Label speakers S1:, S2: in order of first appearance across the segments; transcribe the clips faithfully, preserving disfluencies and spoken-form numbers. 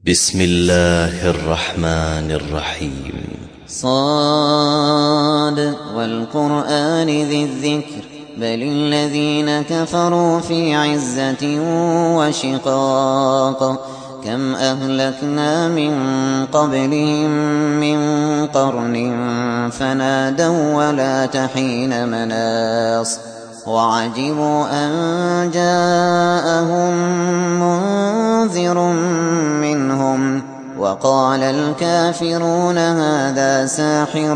S1: بسم الله الرحمن الرحيم.
S2: صاد والقرآن ذي الذكر بل الذين كفروا في عزة وشقاق كم أهلكنا من قبلهم من قرن فنادوا ولا تحين مناص وعجبوا أن جاءهم منذر منهم وقال الكافرون هذا ساحر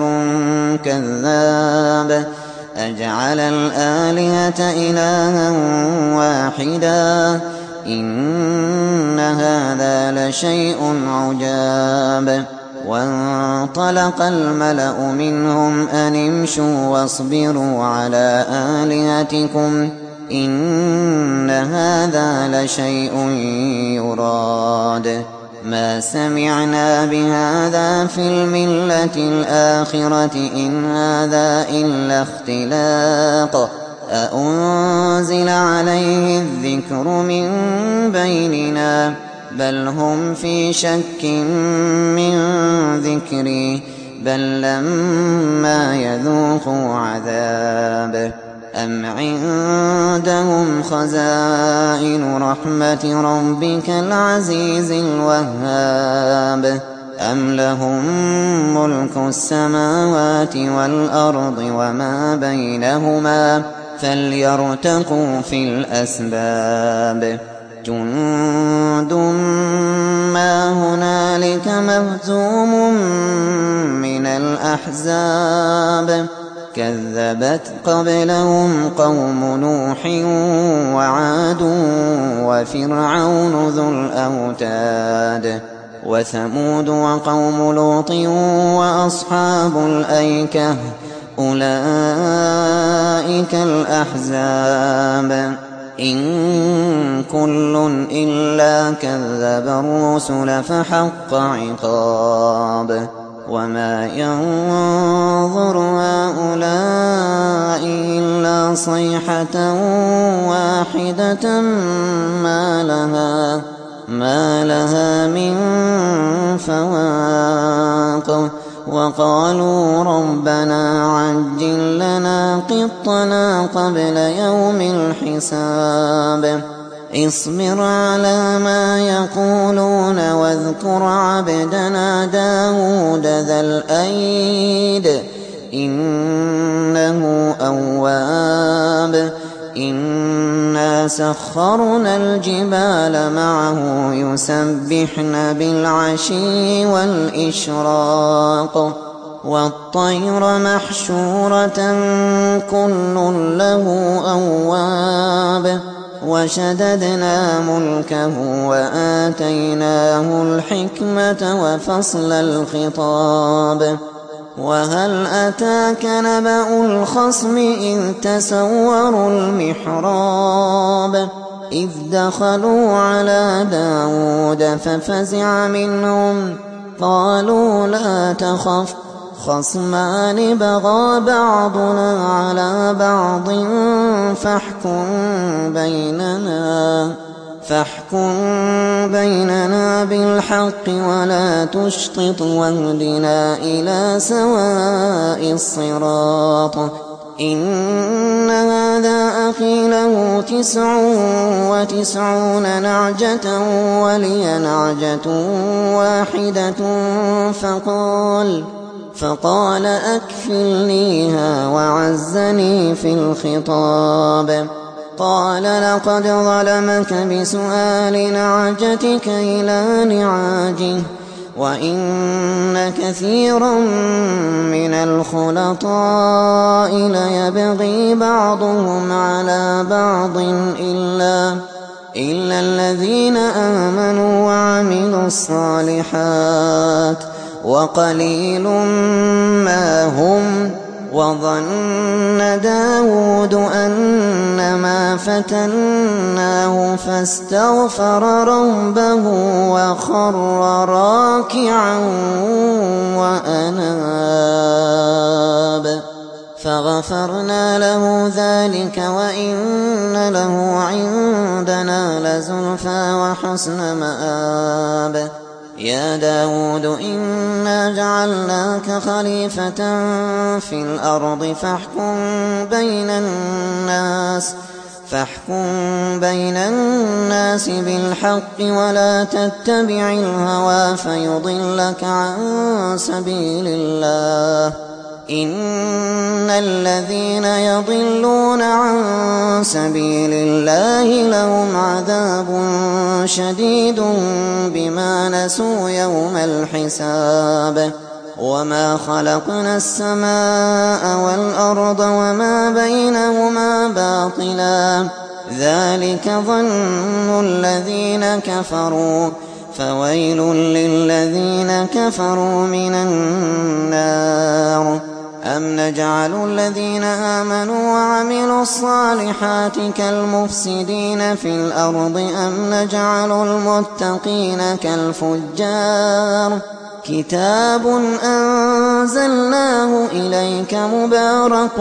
S2: كذاب أجعل الآلهة إلها واحدا إن هذا لشيء عجاب وانطلق الملأ منهم أن امشوا واصبروا على آلهتكم إن هذا لشيء يراد ما سمعنا بهذا في الملة الآخرة إن هذا إلا اختلاق أأنزل عليه الذكر من بيننا بل هم في شك من ذكري بل لما يذوقوا عذاب أم عندهم خزائن رحمة ربك العزيز الوهاب أم لهم ملك السماوات والأرض وما بينهما فليرتقوا في الأسباب جند ما هنالك مهزوم من الأحزاب كذبت قبلهم قوم نوح وعاد وفرعون ذو الأوتاد وثمود وقوم لوط وأصحاب الأيكة أولئك الأحزاب إن كل إلا كذب الرسل فحق عقاب وما ينظر هؤلاء إلا صيحة واحدة ما لها ما لها من فواق وقالوا ربنا عجل لنا قطنا قبل يوم الحساب اصبر على ما يقولون واذكر عبدنا داود ذا الأيد إنه أواب إنا سخرنا الجبال معه يسبحن بالعشي والإشراق والطير محشورة كل له أواب وشددنا ملكه وآتيناه الحكمة وفصل الخطاب وهل أتاك نبأ الخصم إذ تسوروا المحراب إذ دخلوا على داود ففزع منهم قالوا لا تخف خصمان بغى بعضنا على بعض فاحكم بيننا فاحكم بيننا بالحق ولا تشطط واهدنا إلى سواء الصراط إن هذا أخي له تسع وتسعون نعجة ولي نعجة واحدة فقال فقال أكفلنيها وعزني في الخطاب قال لقد ظلمك بسؤال نعجتك إلى نعاجه وإن كثيرا من الخلطاء ليبغي بعضهم على بعض إلا إلا الذين آمنوا وعملوا الصالحات وقليل ما هم وظن داود أنما فتناه فاستغفر ربه وخر راكعا وأناب فغفرنا له ذلك وإن له عندنا لزلفى وحسن مآب يا داود إنا جعلناك خليفة في الأرض فاحكم بين الناس فاحكم بين الناس بالحق ولا تتبع الهوى فيضلك عن سبيل الله إن الذين يضلون عن سبيل الله لهم عذاب شديد بما نسوا يوم الحساب وما خلقنا السماء والأرض وما بينهما باطلا ذلك ظن الذين كفروا فويل للذين كفروا من النار أم نجعل الذين آمنوا وعملوا الصالحات كالمفسدين في الأرض أم نجعل المتقين كالفجار كتاب أنزلناه إليك مبارك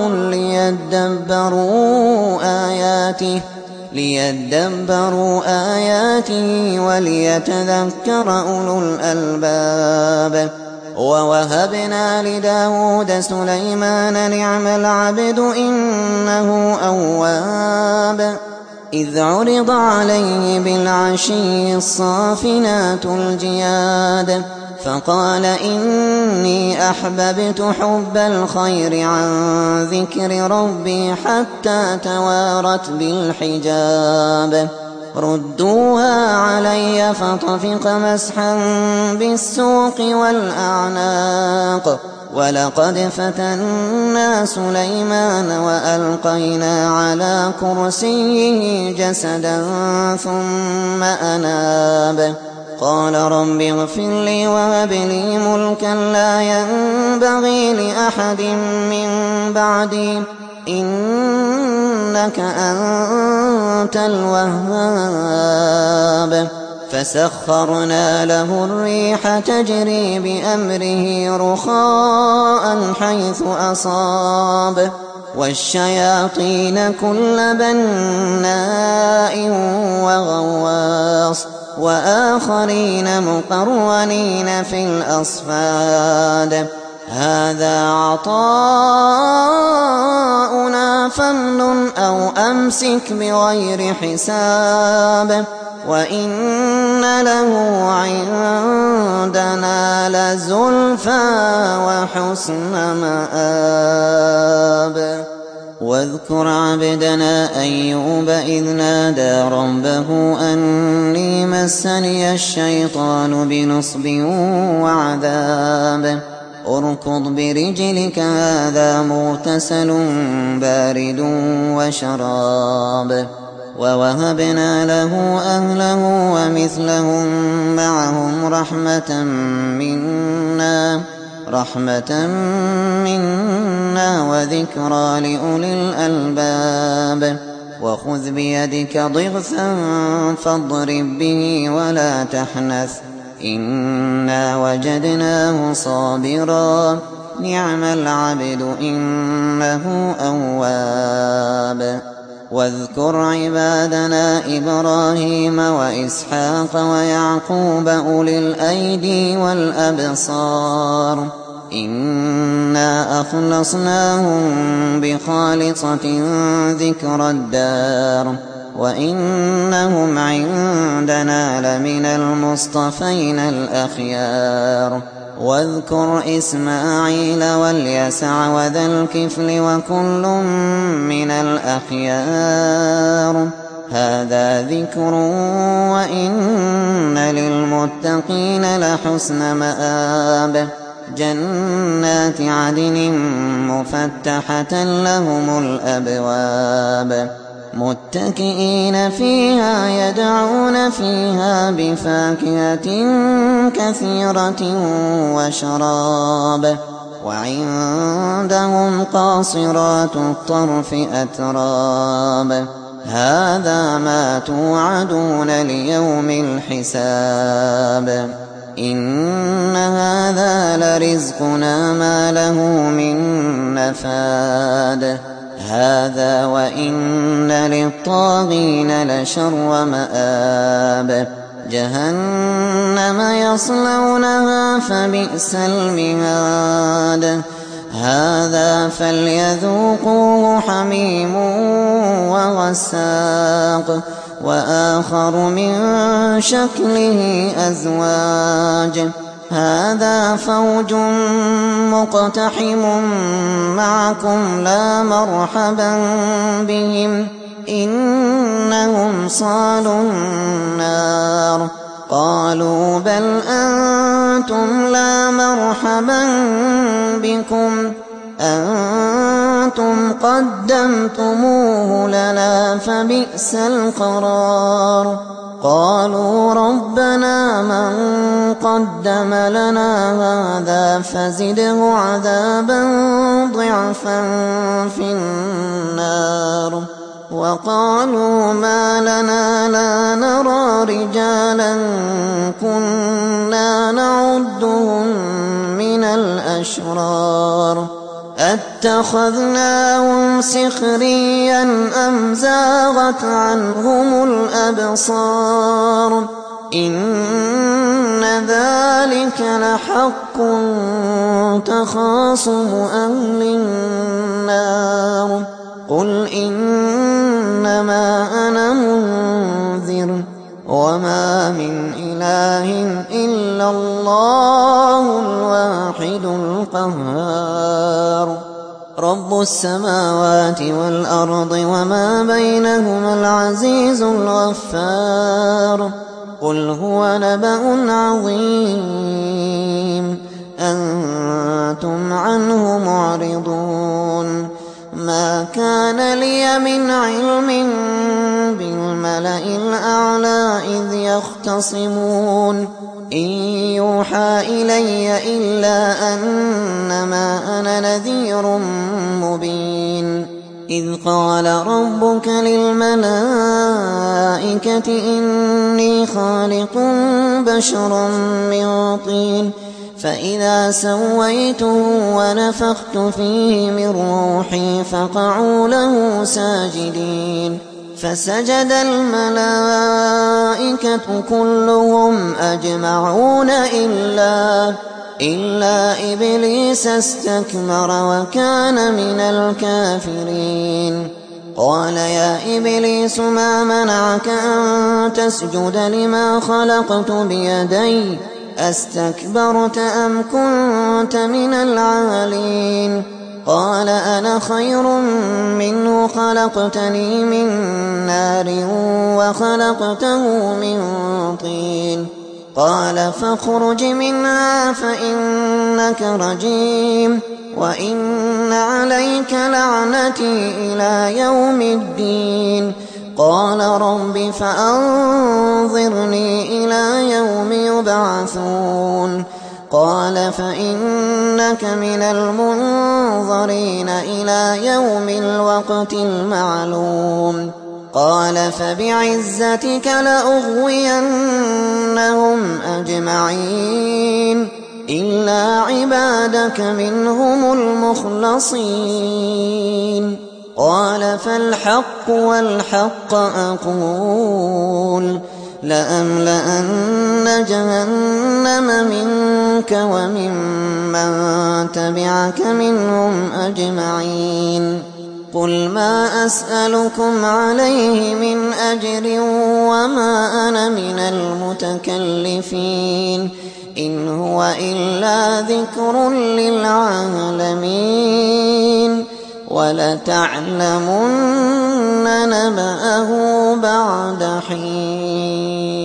S2: ليدبروا آياته ليدبروا آياته وليتذكر أولو الألباب ووهبنا لداود سليمان نعم العبد إنه أواب إذ عرض عليه بالعشي الصافنات الجياد فقال إني أحببت حب الخير عن ذكر ربي حتى توارت بالحجاب ردوها علي فطفق مسحا بالسوق والأعناق ولقد فتنا سليمان وألقينا على كرسيه جسدا ثم أناب قال رب اغفر لي وهب لي ملكا لا ينبغي لأحد من بعدي إنك أنت الوهاب فسخرنا له الريح تجري بأمره رخاء حيث أصاب والشياطين كل بناء وغواص وآخرين مقرنين في الأصفاد هذا عطاؤنا فامنن أو أمسك بغير حساب وإن له عندنا لزلفى وحسن مآب واذكر عبدنا أيوب إذ نادى ربه أني مسني الشيطان بنصب وعذاب اركض برجلك هذا مغتسل بارد وشراب ووهبنا له أهله ومثلهم معهم رحمة منا رحمة منا وذكرى لأولي الألباب وخذ بيدك ضغثا فاضرب به ولا تحنث إنا وجدناه صابرا نعم العبد إنه أواب واذكر عبادنا إبراهيم وإسحاق ويعقوب أولي الأيدي والأبصار إنا أخلصناهم بخالصة ذكر الدار وإنهم عندنا لمن المصطفين الأخيار واذكر إسماعيل واليسع وذا الكفل وكل من الأخيار هذا ذكر وإن للمتقين لحسن مآب جنات عدن مفتحة لهم الأبواب متكئين فيها يدعون فيها بفاكهة كثيرة وشراب وعندهم قاصرات الطرف أتراب هذا ما توعدون ليوم الحساب إن هذا لرزقنا ما له من نفاد هذا وإن للطاغين لشر مآب جهنم يصلونها فبئس المهاد هذا فليذوقوه حميم وغساق وآخر من شكله أزواج هذا فوج مقتحم معكم لا مرحبا بهم إنهم صالوا النار قالوا بل أنتم لا مرحبا بكم أنتم قدمتموه لنا فبئس القرار قالوا ربنا من قدم لنا هذا فزده عذابا ضعفا في النار وقالوا ما لنا لا نرى رجالا كنا نعدهم من الأشرار أتخذناهم سخريا أم زاغت عنهم الأبصار إن ذلك لحق تخاصم أهل النار قل إنما أنا منذر وما من إله إلا الله الواحد القهار رب السماوات والأرض وما بينهما العزيز الغفار قل هو نبأ عظيم أنتم عنه معرضون ما كان لي من علم بالملأ الأعلى إذ يختصمون إن يوحى إلي إلا أنما أنا نذير مبين إذ قال ربك للملائكة إني خالق بشرا من طين فإذا سويته ونفخت فيه من روحي فقعوا له ساجدين فسجد الملائكة كلهم أجمعون إلا إلا إبليس استكبر وكان من الكافرين قال يا إبليس ما منعك أن تسجد لما خلقت بيدي أستكبرت أم كنت من العالين قال أنا خير منه خلقتني من نار وخلقته من طين قال فاخرج منها فإنك رجيم وإن عليك لعنتي إلى يوم الدين قال رب فأنظرني إلى يوم يبعثون قال فإنك من المنظرين إلى يوم الوقت المعلوم قال فبعزتك لأغوينهم أجمعين إلا عبادك منهم المخلصين قال فالحق والحق أقول لأملأن جهنم منك وممن تبعك منهم أجمعين قل ما أسألكم عليه من أجر وما أنا من المتكلفين إن هو إلا ذكر للعالمين ولتعلمن نبأه بعد حين.